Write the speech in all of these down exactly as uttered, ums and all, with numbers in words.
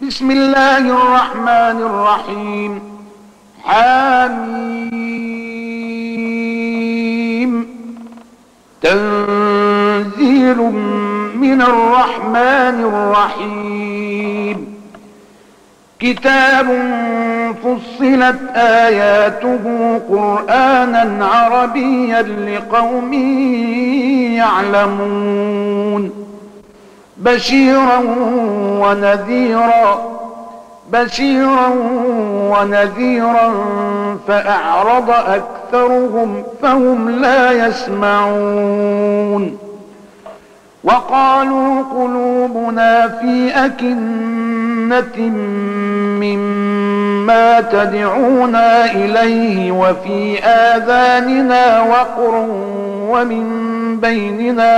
بسم الله الرحمن الرحيم. حميم. تنزيل من الرحمن الرحيم. كتاب فصلت آياته قرآنا عربيا لقوم يعلمون. بشيرا ونذيرا بشيرا ونذيرا فأعرض أكثرهم فهم لا يسمعون. وقالوا قلوبنا في أكنة مما تدعونا إليه وفي آذاننا وقر ومن بيننا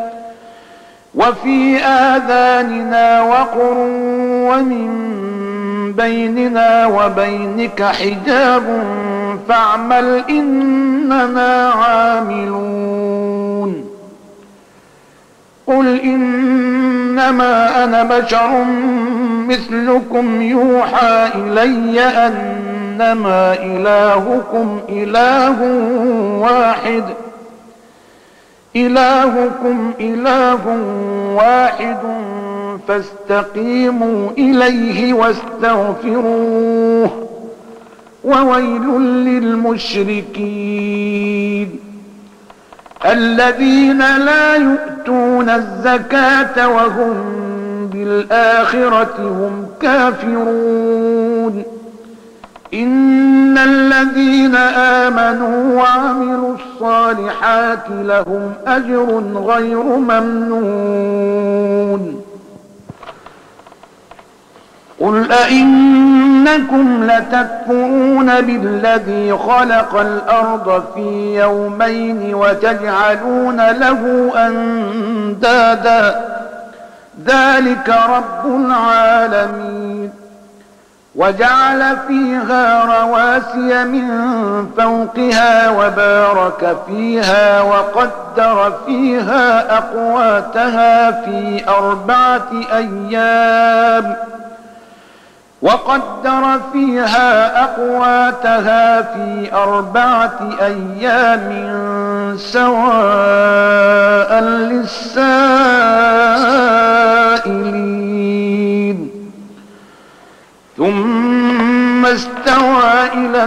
وفي آذاننا وقر ومن بيننا وبينك حجاب فاعمل إننا عاملون. قل إنما أنا بشر مثلكم يوحى إلي أنما إلهكم إله واحد إلهكم إله واحد فاستقيموا إليه واستغفروه وويل للمشركين الذين لا يؤتون الزكاة وهم بالآخرة هم كافرون. إن الذين آمنوا وعملوا الصالحات لهم أجر غير ممنون. قل أئنكم لتكفرون بالذي خلق الأرض في يومين وتجعلون له أندادا ذلك رب العالمين. وجعل فيها رواسي من فوقها وبارك فيها وقدر فيها أقواتها في أربعة أيام وقدر فيها أقواتها في أربعة أيام سواء للسائلين. ثم استوى إلى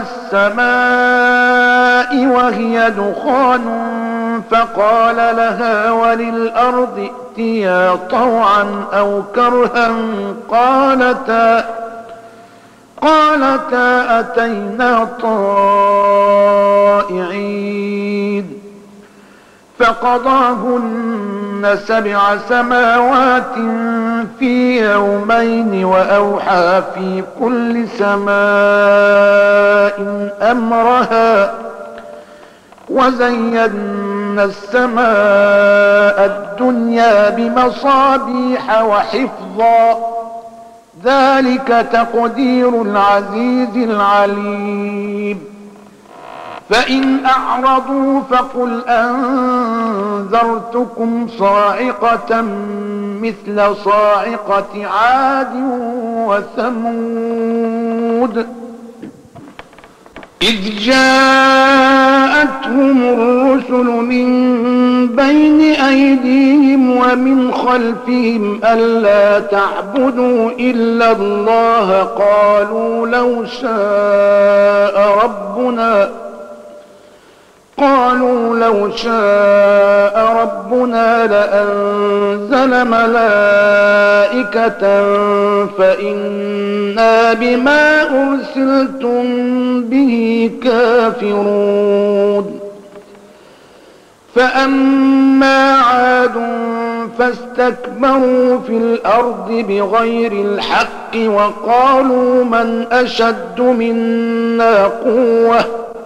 السماء وهي دخان فقال لها وللأرض ائتيا طوعا أو كرها قالتا قالتا أتينا طائعين. فقضاهن سبع سماوات في يومين وأوحى في كل سماء أمرها وزينا السماء الدنيا بمصابيح وحفظا ذلك تقدير العزيز العليم. فإن أعرضوا فقل أنذرتكم صاعقة مثل صاعقة عاد وثمود إذ جاءتهم الرسل من بين أيديهم ومن خلفهم ألا تعبدوا إلا الله قالوا لو شاء ربنا قالوا لو شاء ربنا لأنزل ملائكة فإنا بما أرسلتم به كافرون. فأما عاد فاستكبروا في الأرض بغير الحق وقالوا من أشد منا قوة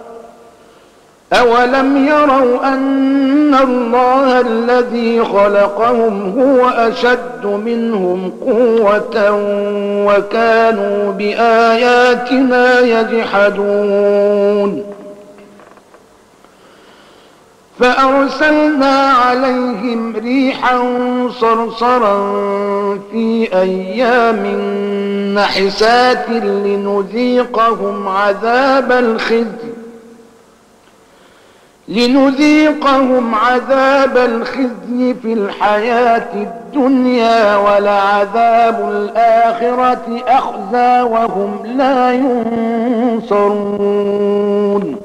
أولم يروا أن الله الذي خلقهم هو أشد منهم قوة وكانوا بآياتنا يجحدون. فأرسلنا عليهم ريحا صرصرا في أيام حسات لنذيقهم عذاب الخزي لنذيقهم عذاب الخزي في الحياة الدنيا ولعذاب الآخرة أخزى وهم لا ينصرون.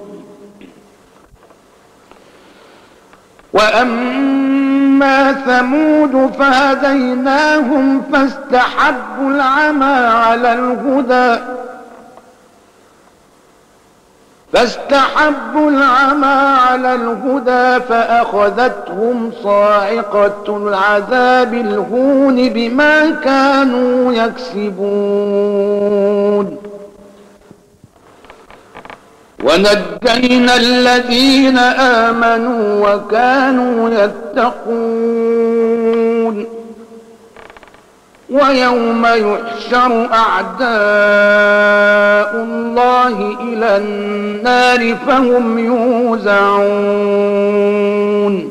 وأما ثمود فهديناهم فاستحبوا العمى على الهدى فاستحبوا العمى على الهدى فأخذتهم صاعقة العذاب الهون بما كانوا يكسبون. ونجينا الذين آمنوا وكانوا يتقون. ويوم يحشر أعداء الله إلى النار فهم يوزعون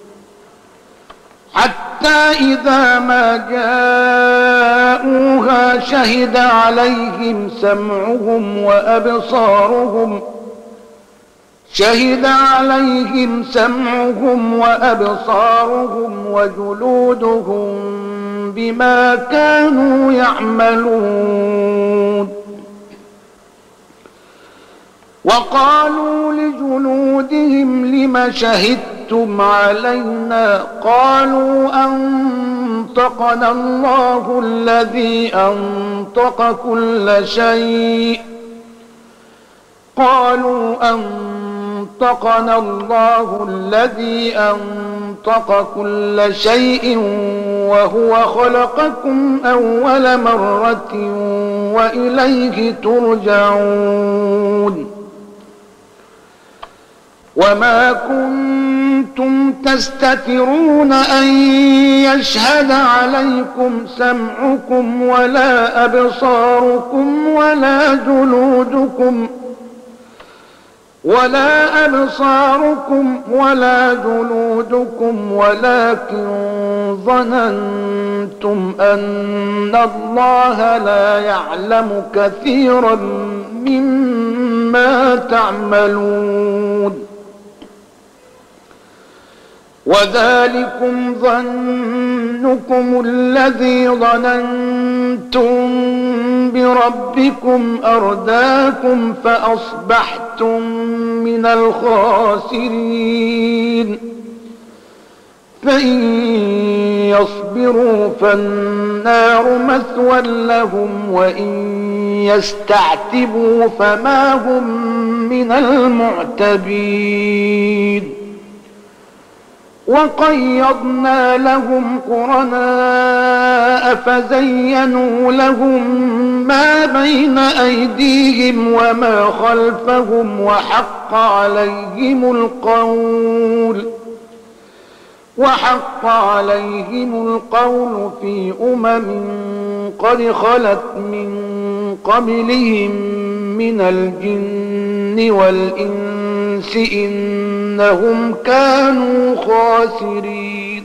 حتى إذا ما جاءوها شهد عليهم سمعهم وأبصارهم شهد عليهم سمعهم وأبصارهم وجلودهم بما كانوا يعملون. وقالوا لجلودهم لم شهدتم علينا قالوا أنطقنا الله الذي أنطق كل شيء قالوا أنطقنا الله الذي أنطق كل شيء وهو خلقكم أول مرة وإليه ترجعون. وما كنتم تستترون أن يشهد عليكم سمعكم ولا أبصاركم ولا جلودكم ولا أبصاركم ولا جلودكم ولكن ظننتم أن الله لا يعلم كثيرا مما تعملون. وذلكم ظنكم الذي ظننتم بربكم أرداكم فأصبحتم من الخاسرين. فإن يصبروا فالنار مثوى لهم وإن يستعتبوا فما هم من المعتبين. وقيضنا لهم قرناء فزينوا لهم ما بين أيديهم وما خلفهم وحق عليهم القول وحق عليهم القول في أمم قد خلت من قبلهم من الجن والإنس إنهم كانوا خاسرين.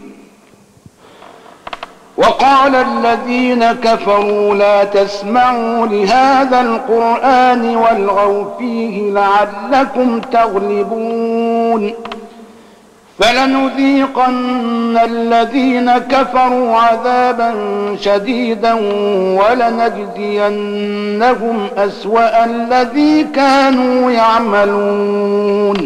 وقال الذين كفروا لا تسمعوا لهذا القرآن والغوا فيه لعلكم تغلبون. فلنذيقن الذين كفروا عذابا شديدا ولنجزينهم أسوأ الذي كانوا يعملون.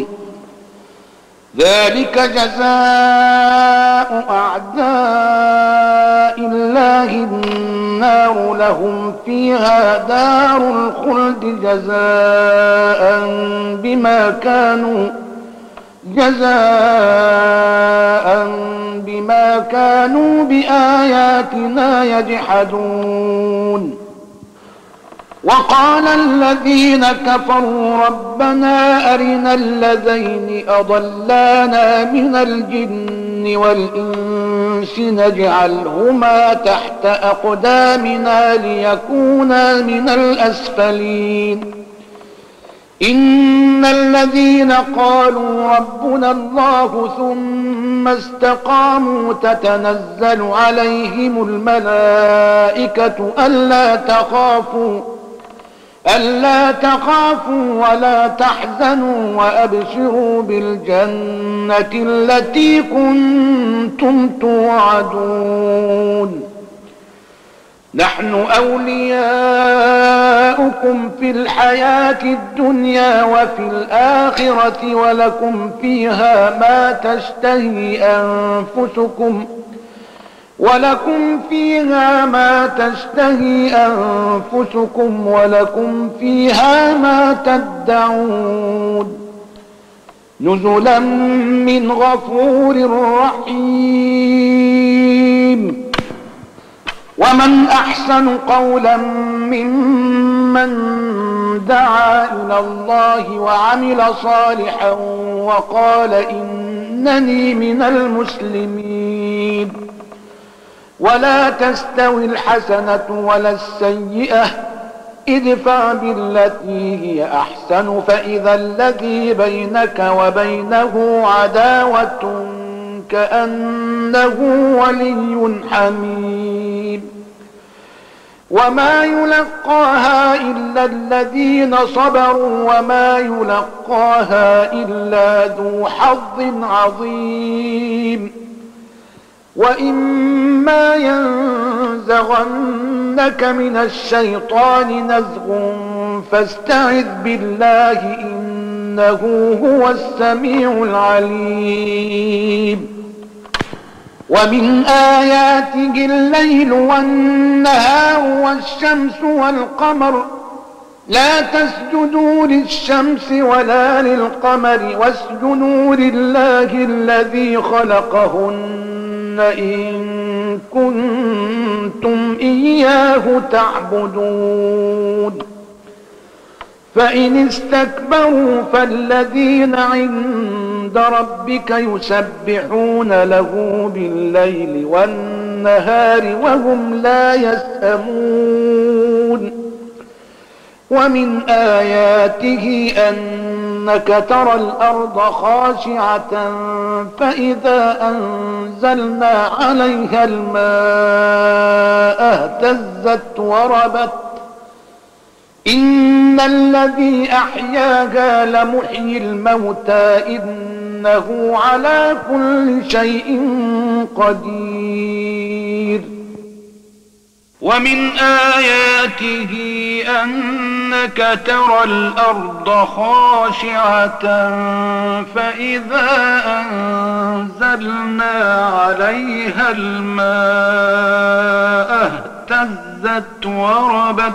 ذلك جزاء أعداء الله النار لهم فيها دار الخلد جزاء بما كانوا جزاء بما كانوا بآياتنا يجحدون. وقال الذين كفروا ربنا أرنا الذين أضلانا من الجن والإنس نجعلهما تحت أقدامنا ليكونا من الأسفلين إن الذين قالوا ربنا الله ثم استقاموا تتنزل عليهم الملائكة ألا تخافوا ألا تخافوا ولا تحزنوا وأبشروا بالجنة التي كنتم توعدون نحن أولياؤكم في الحياة الدنيا وفي الآخرة ولكم فيها ما تشتهي أنفسكم ولكم فيها ما تشتهي أنفسكم ولكم فيها ما تدعون نزلا من غفور رحيم ومن أحسن قولا ممن دعا إلى الله وعمل صالحا وقال إنني من المسلمين ولا تستوي الحسنة ولا السيئة ادفع بالتي هي أحسن فإذا الذي بينك وبينه عداوة كأنه ولي حميم وما يلقاها إلا الذين صبروا وما يلقاها إلا ذو حظ عظيم وإما ينزغنك من الشيطان نزغ فاستعذ بالله إنه هو السميع العليم ومن آياته الليل والنهار والشمس والقمر لا تسجدوا للشمس ولا للقمر واسجدوا لله الذي خلقهن إن كنتم إياه تعبدون فإن استكبروا فالذين عند ربك يسبحون له بالليل والنهار وهم لا يسأمون ومن آياته أنك ترى الأرض خاشعة فإذا أنزلنا عليها الماء اهتزت وربت إن الذي أحياها لمحيي الموتى إنه على كل شيء قدير ومن آياته أنك ترى الأرض خاشعة فإذا أنزلنا عليها الماء اهتزت وربت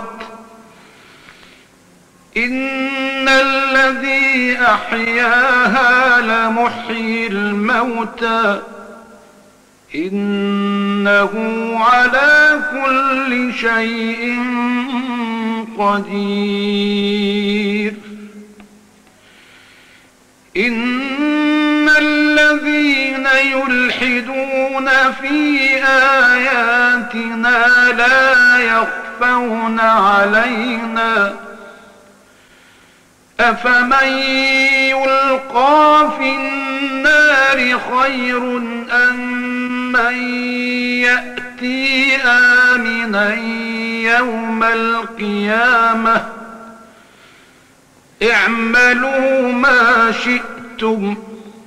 إن الذي أحياها لمحيي الموتى إنه على كل شيء قدير إن الذين يلحدون في آياتنا لا يخفون علينا أفمن يلقى في النار خير أم من يأتي آمنا يوم القيامة اعملوا ما شئتم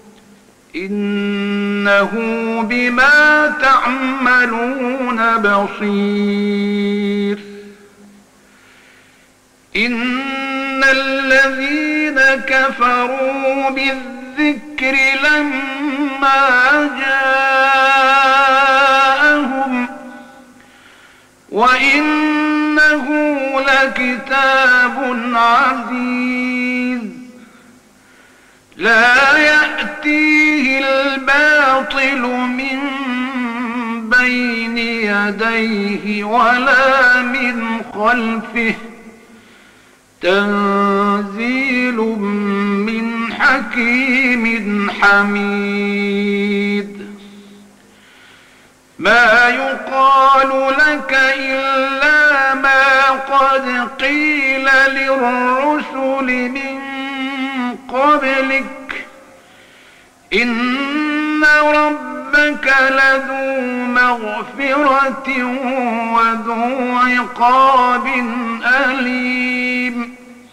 إنه بما تعملون بصير إن الذين كفروا بالذكر لما جاءهم وإنه لكتاب عزيز لا يأتيه الباطل من بين يديه ولا من خلفه تنزيل من حكيم حميد ما يقال لك إلا ما قد قيل للرسل من إن ربك لذو مغفرة وذو عقاب أليم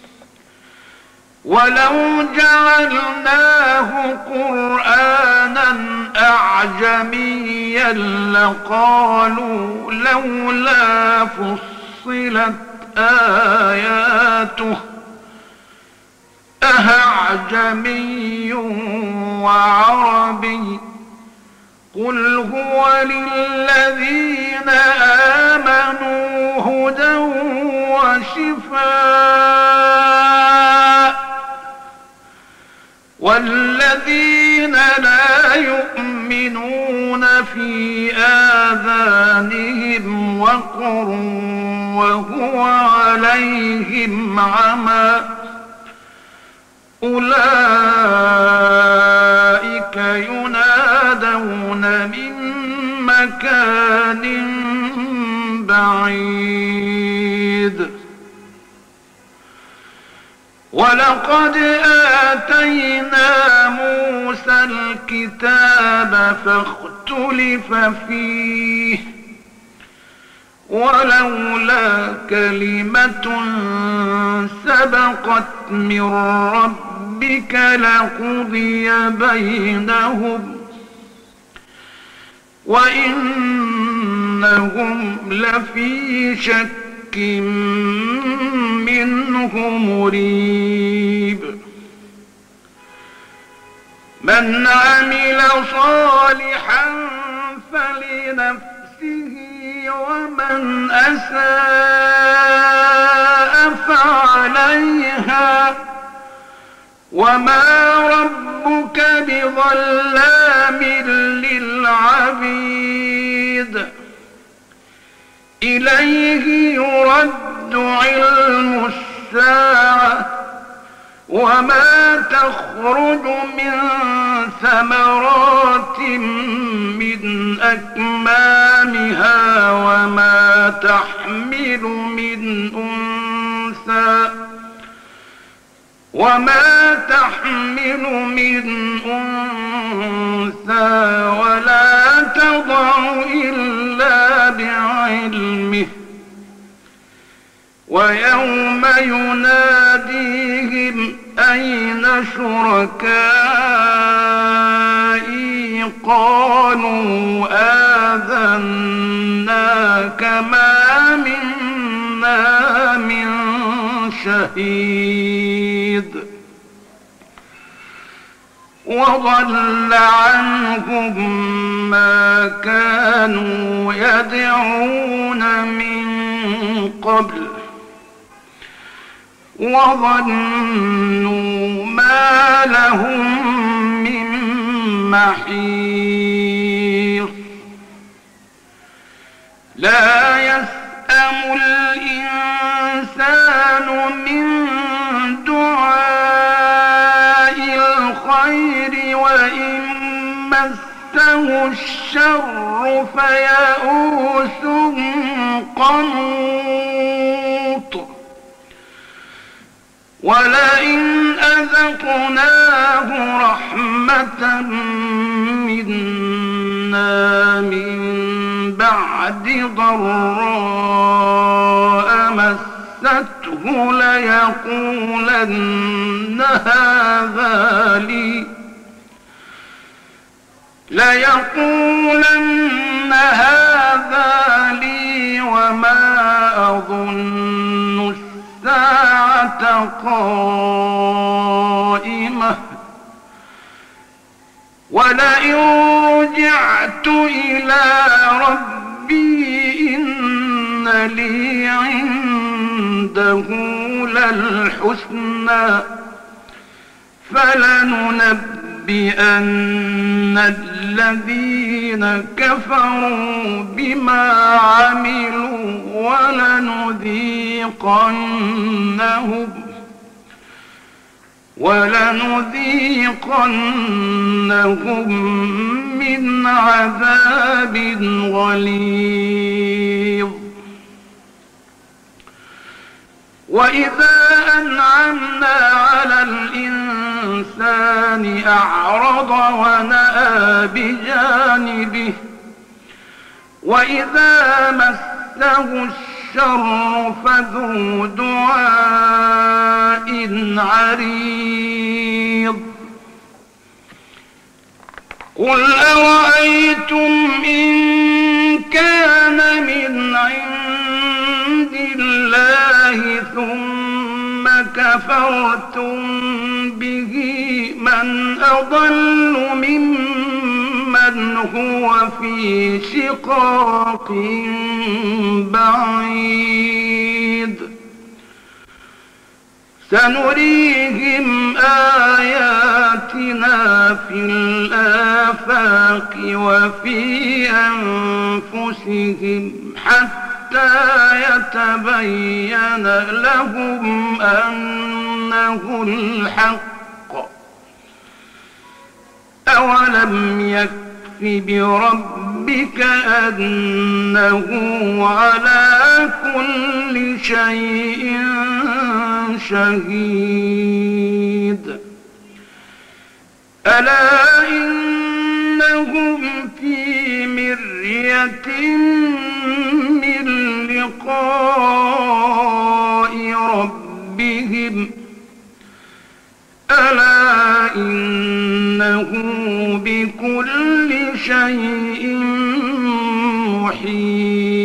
ولو جعلناه قرآنا أعجميا لقالوا لولا فصلت آياته أأعجمي وعربي قل هو للذين آمنوا هدى وشفاء والذين لا يؤمنون في آذانهم وقر وهو عليهم عمى أولئك ينادون من مكان بعيد ولقد آتينا موسى الكتاب فاختلف فيه ولولا كلمة سبقت من ربك لقضي بينهم وإنهم لفي شك منه مريب من عمل صالحا فلنفسه ومن أساء فعليها وما ربك بظلام للعبيد إليه يرد علم الساعة وما تخرج من ثمرات من أكمامها وما تحمل من أنثى وما تحمل من أنثى ولا تضع إلا بعلمه ويوم يناديهم أين شركائي قالوا آذناك ما منا من شهيد وضل عنهم ما كانوا يدعون من قبل وظنوا ما لهم من محيص لا يسأم الإنسان من دعاء الخير وإن مسه الشر فيئوس قنوط ولئن أذقناه رحمة منا من بعد ضراء مسته ليقولن هذا لي ليقولن هذا لي وما أظن الساعة قائمة ولئن رجعت إلى ربي إن لي عنده للحسنى فلننبئن الذين كفروا بما عملوا ولنذيقنهم ولنذيقنهم من عذاب غليظ وإذا أنعمنا على الإنسان أعرض ونأى بجانبه وإذا مسه الشر فذو دعاء عريض قل أرأيتم إن كان من عند الله ثم كفرتم به من أضل ممن هو في شقاق بعيد سنريهم آياتنا في الآفاق وفي أنفسهم حتى يتبين لهم أنه الحق أولم يكف بربك أنه على كل شيء شهيد ألا إنهم في مرية من لقاء ربهم ألا إنه بكل شيء محيط